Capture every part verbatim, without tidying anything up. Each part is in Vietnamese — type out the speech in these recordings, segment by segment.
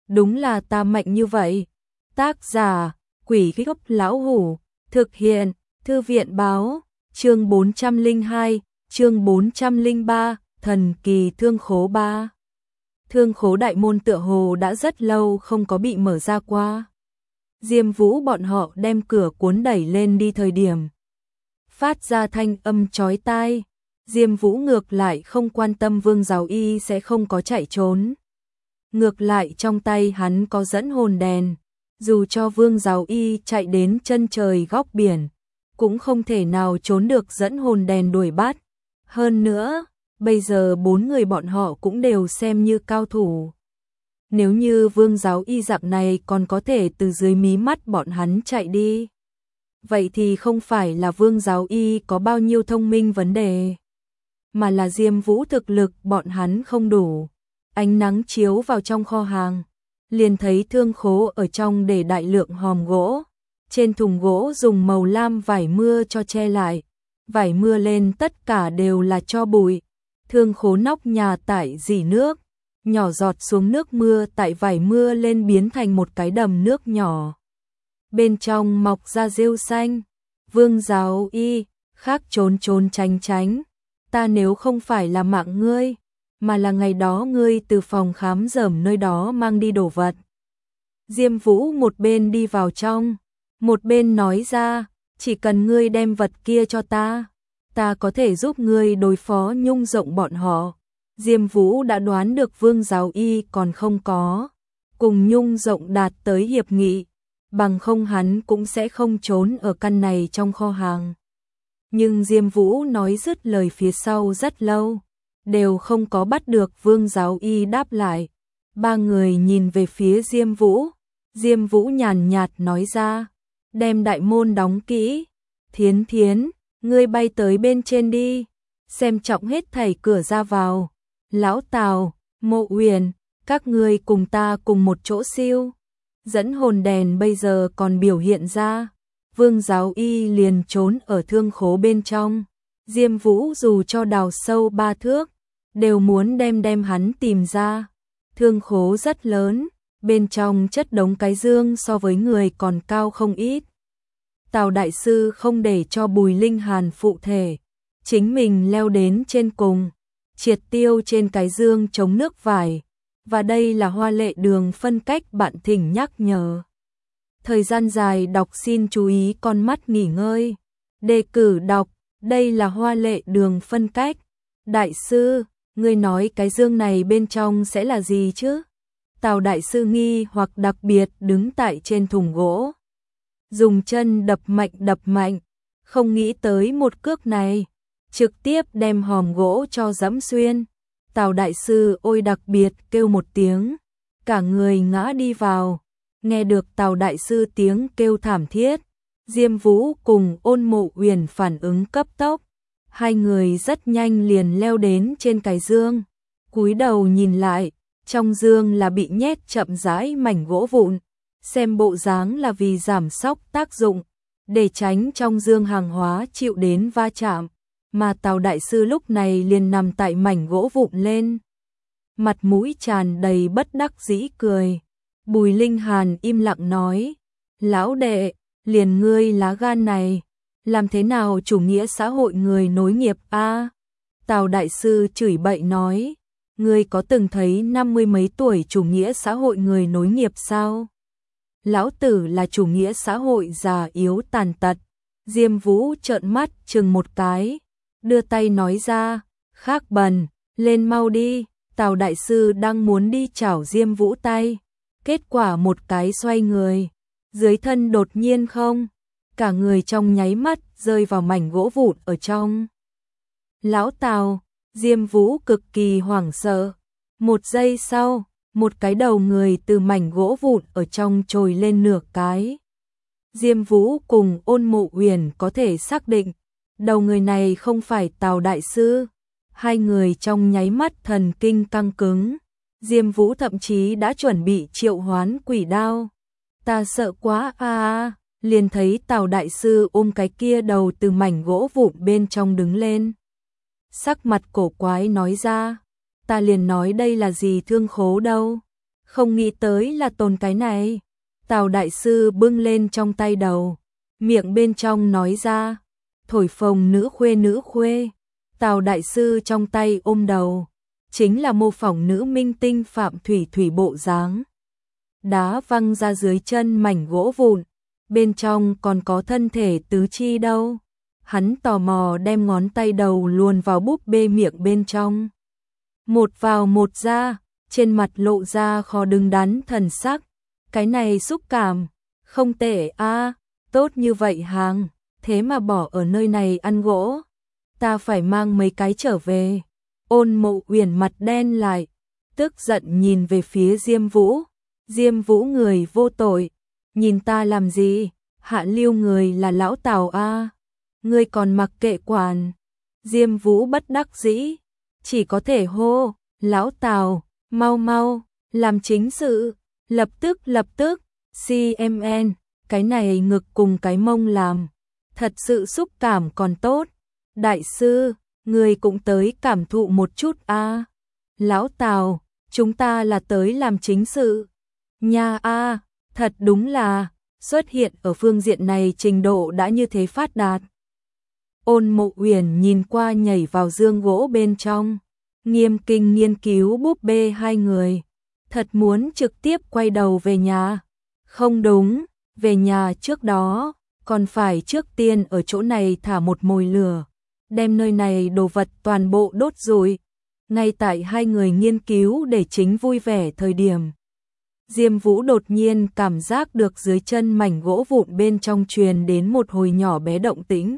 đúng là ta mạnh như vậy. Tác giả, Quỷ Gốc Lão Hủ, thực hiện, Thư viện báo, chương bốn trăm lẻ hai, chương bốn trăm lẻ ba, thần kỳ thương khố ba. Thương khố đại môn tựa hồ đã rất lâu không có bị mở ra qua. Diêm Vũ bọn họ đem cửa cuốn đẩy lên đi thời điểm. Phát ra thanh âm chói tai. Diêm Vũ ngược lại không quan tâm Vương Giáo Y sẽ không có chạy trốn. Ngược lại trong tay hắn có dẫn hồn đèn. Dù cho Vương Giáo Y chạy đến chân trời góc biển, cũng không thể nào trốn được dẫn hồn đèn đuổi bắt. Hơn nữa, bây giờ bốn người bọn họ cũng đều xem như cao thủ. Nếu như Vương Giáo Y dạng này còn có thể từ dưới mí mắt bọn hắn chạy đi, vậy thì không phải là Vương Giáo Y có bao nhiêu thông minh vấn đề, mà là Diêm Vũ thực lực bọn hắn không đủ. Ánh nắng chiếu vào trong kho hàng, liền thấy thương khố ở trong để đại lượng hòm gỗ. Trên thùng gỗ dùng màu lam vải mưa cho che lại, vải mưa lên tất cả đều là tro bụi. Thương khố nóc nhà tại rỉ nước, nhỏ giọt xuống nước mưa tại vải mưa lên biến thành một cái đầm nước nhỏ. Bên trong mọc ra rêu xanh. Vương Giáo Y, khác trốn trốn tránh tránh. Ta nếu không phải là mạng ngươi, mà là ngày đó ngươi từ phòng khám dởm nơi đó mang đi đồ vật. Diêm Vũ một bên đi vào trong, một bên nói ra, chỉ cần ngươi đem vật kia cho ta, ta có thể giúp ngươi đối phó Nhung Rộng bọn họ. Diêm Vũ đã đoán được Vương Giáo Y còn không có cùng Nhung Rộng đạt tới hiệp nghị, bằng không hắn cũng sẽ không trốn ở căn này trong kho hàng. Nhưng Diêm Vũ nói dứt lời phía sau rất lâu, đều không có bắt được Vương Giáo Y đáp lại. Ba người nhìn về phía Diêm Vũ, Diêm Vũ nhàn nhạt nói ra, đem đại môn đóng kỹ. Thiến Thiến, ngươi bay tới bên trên đi, xem trọng hết thảy cửa ra vào. Lão Tào, Mộ Uyển, các ngươi cùng ta cùng một chỗ siêu. Dẫn hồn đèn bây giờ còn biểu hiện ra. Vương Giáo Y liền trốn ở thương khố bên trong. Diêm Vũ dù cho đào sâu ba thước, đều muốn đem đem hắn tìm ra. Thương khố rất lớn, bên trong chất đống cái dương so với người còn cao không ít. Tào đại sư không để cho Bùi Linh Hàn phụ thể, chính mình leo đến trên cùng, triệt tiêu trên cái dương chống nước vải, và đây là Hoa Lệ Đường phân cách bạn thỉnh nhắc nhở. Thời gian dài đọc xin chú ý con mắt nghỉ ngơi. Đề cử đọc, đây là Hoa Lệ Đường phân cách. Đại sư, ngươi nói cái dương này bên trong sẽ là gì chứ? Tào đại sư nghi hoặc đặc biệt đứng tại trên thùng gỗ, dùng chân đập mạnh đập mạnh, không nghĩ tới một cước này, trực tiếp đem hòm gỗ cho dẫm xuyên. Tào đại sư ôi đặc biệt kêu một tiếng, cả người ngã đi vào. Nghe được Tào đại sư tiếng kêu thảm thiết, Diêm Vũ cùng Ôn Mộ Uyển phản ứng cấp tốc, hai người rất nhanh liền leo đến trên cái dương, cúi đầu nhìn lại, trong dương là bị nhét chậm rãi mảnh gỗ vụn, xem bộ dáng là vì giảm xóc tác dụng, để tránh trong dương hàng hóa chịu đến va chạm, mà Tào đại sư lúc này liền nằm tại mảnh gỗ vụn lên, mặt mũi tràn đầy bất đắc dĩ cười. Bùi Linh Hàn im lặng nói, lão đệ, liền ngươi lá gan này, làm thế nào chủ nghĩa xã hội người nối nghiệp a? À? Tào đại sư chửi bậy nói, ngươi có từng thấy năm mươi mấy tuổi chủ nghĩa xã hội người nối nghiệp sao? Lão tử là chủ nghĩa xã hội già yếu tàn tật. Diêm Vũ trợn mắt chừng một cái, đưa tay nói ra, khác bần, lên mau đi. Tào đại sư đang muốn đi chảo Diêm Vũ tay, kết quả một cái xoay người, dưới thân đột nhiên không, cả người trong nháy mắt rơi vào mảnh gỗ vụn ở trong. Lão Tào, Diêm Vũ cực kỳ hoảng sợ. Một giây sau, một cái đầu người từ mảnh gỗ vụn ở trong trồi lên nửa cái. Diêm Vũ cùng Ôn Mộ Uyển có thể xác định, đầu người này không phải Tào đại sư. Hai người trong nháy mắt thần kinh căng cứng. Diêm Vũ thậm chí đã chuẩn bị triệu hoán quỷ đao. Ta sợ quá a à, liền thấy Tào đại sư ôm cái kia đầu từ mảnh gỗ vụn bên trong đứng lên. Sắc mặt cổ quái nói ra, ta liền nói đây là gì thương khố đâu. Không nghĩ tới là tồn cái này. Tào đại sư bưng lên trong tay đầu, miệng bên trong nói ra, thổi phồng nữ khuê nữ khuê. Tào đại sư trong tay ôm đầu, chính là mô phỏng nữ minh tinh Phạm Thủy Thủy bộ dáng. Đá văng ra dưới chân mảnh gỗ vụn, bên trong còn có thân thể tứ chi đâu. Hắn tò mò đem ngón tay đầu luồn vào búp bê miệng bên trong. Một vào một ra, trên mặt lộ ra khó đứng đắn thần sắc. Cái này xúc cảm, không tệ a, tốt như vậy hàng, thế mà bỏ ở nơi này ăn gỗ. Ta phải mang mấy cái trở về. Ôn Mộ Uyển mặt đen lại, tức giận nhìn về phía Diêm Vũ. Diêm Vũ người vô tội, nhìn ta làm gì? Hạ lưu người là lão Tào a, ngươi còn mặc kệ quản. Diêm Vũ bất đắc dĩ, chỉ có thể hô, lão Tào, mau mau, làm chính sự, lập tức lập tức, xê em en, cái này ngực cùng cái mông làm, thật sự xúc cảm còn tốt. Đại sư, người cũng tới cảm thụ một chút a. Lão Tào, chúng ta là tới làm chính sự. Nha a, thật đúng là, xuất hiện ở phương diện này trình độ đã như thế phát đạt. Ôn Mộ Uyển nhìn qua nhảy vào giường gỗ bên trong, nghiêm kinh nghiên cứu búp bê hai người, thật muốn trực tiếp quay đầu về nhà. Không đúng, về nhà trước đó, còn phải trước tiên ở chỗ này thả một mồi lửa, đem nơi này đồ vật toàn bộ đốt rồi. Ngay tại hai người nghiên cứu để chính vui vẻ thời điểm, Diêm Vũ đột nhiên cảm giác được dưới chân mảnh gỗ vụn bên trong truyền đến một hồi nhỏ bé động tĩnh.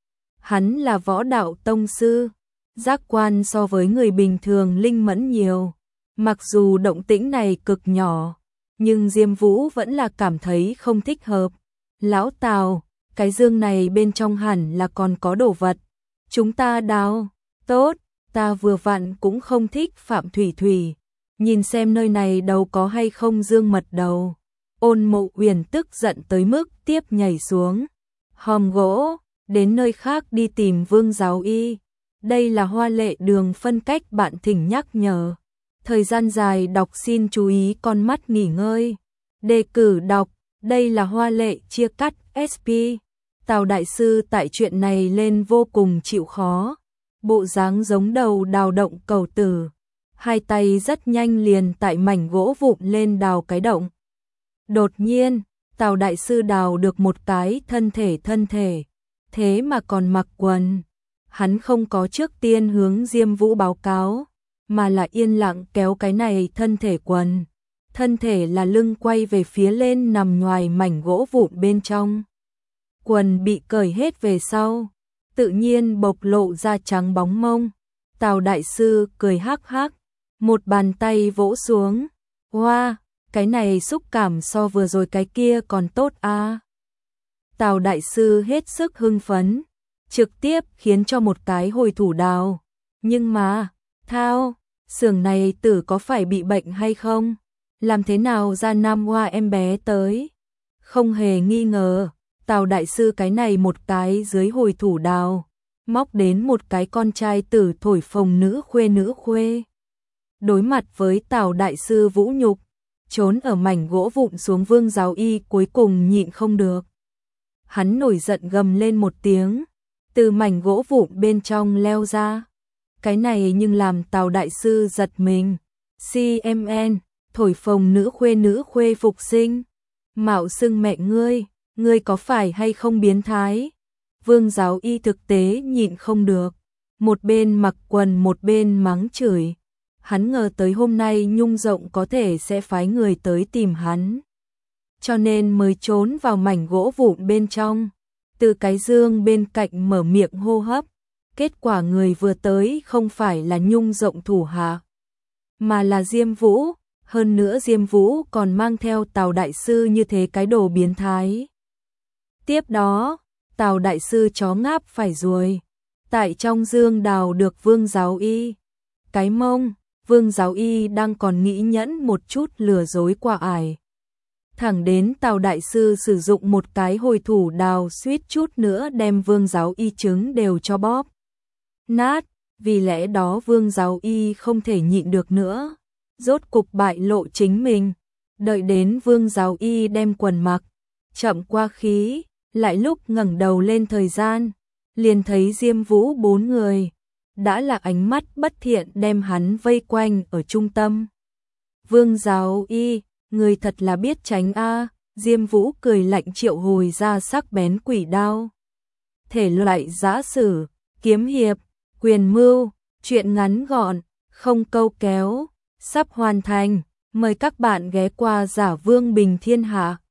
Hắn là võ đạo tông sư, giác quan so với người bình thường linh mẫn nhiều. Mặc dù động tĩnh này cực nhỏ, nhưng Diêm Vũ vẫn là cảm thấy không thích hợp. Lão Tào, cái dương này bên trong hẳn là còn có đồ vật. Chúng ta đào. Tốt, ta vừa vặn cũng không thích Phạm Thủy Thủy. Nhìn xem nơi này đâu có hay không dương mật đầu. Ôn Mộ Uyển tức giận tới mức tiếp nhảy xuống hòm gỗ, đến nơi khác đi tìm Vương Giáo Y. Đây là Hoa Lệ Đường phân cách bạn thỉnh nhắc nhở. Thời gian dài đọc xin chú ý con mắt nghỉ ngơi. Đề cử đọc, đây là Hoa Lệ chia cắt ét pê. Tào đại sư tại chuyện này lên vô cùng chịu khó. Bộ dáng giống đầu đào động cầu tử. Hai tay rất nhanh liền tại mảnh gỗ vụn lên đào cái động. Đột nhiên, Tào đại sư đào được một cái thân thể thân thể. Thế mà còn mặc quần. Hắn không có trước tiên hướng Diêm Vũ báo cáo, mà là yên lặng kéo cái này thân thể quần. Thân thể là lưng quay về phía lên nằm ngoài mảnh gỗ vụn bên trong. Quần bị cởi hết về sau, tự nhiên bộc lộ ra trắng bóng mông. Tào đại sư cười hắc hắc, một bàn tay vỗ xuống. Hoa, cái này xúc cảm so vừa rồi cái kia còn tốt a. Tào đại sư hết sức hưng phấn, trực tiếp khiến cho một cái hồi thủ đào. Nhưng mà, thao, xưởng này tử có phải bị bệnh hay không? Làm thế nào ra nam hoa em bé tới? Không hề nghi ngờ, Tào đại sư cái này một cái dưới hồi thủ đào, móc đến một cái con trai tử thổi phồng nữ khuê nữ khuê. Đối mặt với Tào đại sư vũ nhục, trốn ở mảnh gỗ vụn xuống Vương Giáo Y cuối cùng nhịn không được. Hắn nổi giận gầm lên một tiếng, từ mảnh gỗ vụn bên trong leo ra. Cái này nhưng làm Tào đại sư giật mình. xê em en, thổi phồng nữ khuê nữ khuê phục sinh. Mạo xưng mẹ ngươi, ngươi có phải hay không biến thái? Vương Giáo Y thực tế nhịn không được, một bên mặc quần một bên mắng chửi. Hắn ngờ tới hôm nay Nhung Rộng có thể sẽ phái người tới tìm hắn, cho nên mới trốn vào mảnh gỗ vụn bên trong, từ cái dương bên cạnh mở miệng hô hấp. Kết quả người vừa tới không phải là Nhung Rộng thủ hạ, mà là Diêm Vũ, hơn nữa Diêm Vũ còn mang theo Tào đại sư như thế cái đồ biến thái. Tiếp đó, Tào đại sư chó ngáp phải ruồi, tại trong dương đào được Vương Giáo Y. Cái mông, Vương Giáo Y đang còn nghĩ nhẫn một chút lừa dối qua ải. Thẳng đến Tào đại sư sử dụng một cái hồi thủ đào suýt chút nữa đem Vương Giáo Y trứng đều cho bóp nát, vì lẽ đó Vương Giáo Y không thể nhịn được nữa, rốt cục bại lộ chính mình. Đợi đến Vương Giáo Y đem quần mặc, chậm qua khí, lại lúc ngẩng đầu lên thời gian, liền thấy Diêm Vũ bốn người, đã là ánh mắt bất thiện đem hắn vây quanh ở trung tâm. Vương Giáo Y, người thật là biết tránh a. Diêm Vũ cười lạnh triệu hồi ra sắc bén quỷ đao. Thể loại giã sử, kiếm hiệp, quyền mưu, truyện ngắn gọn, không câu kéo, sắp hoàn thành. Mời các bạn ghé qua Giả Vương Bình Thiên Hạ.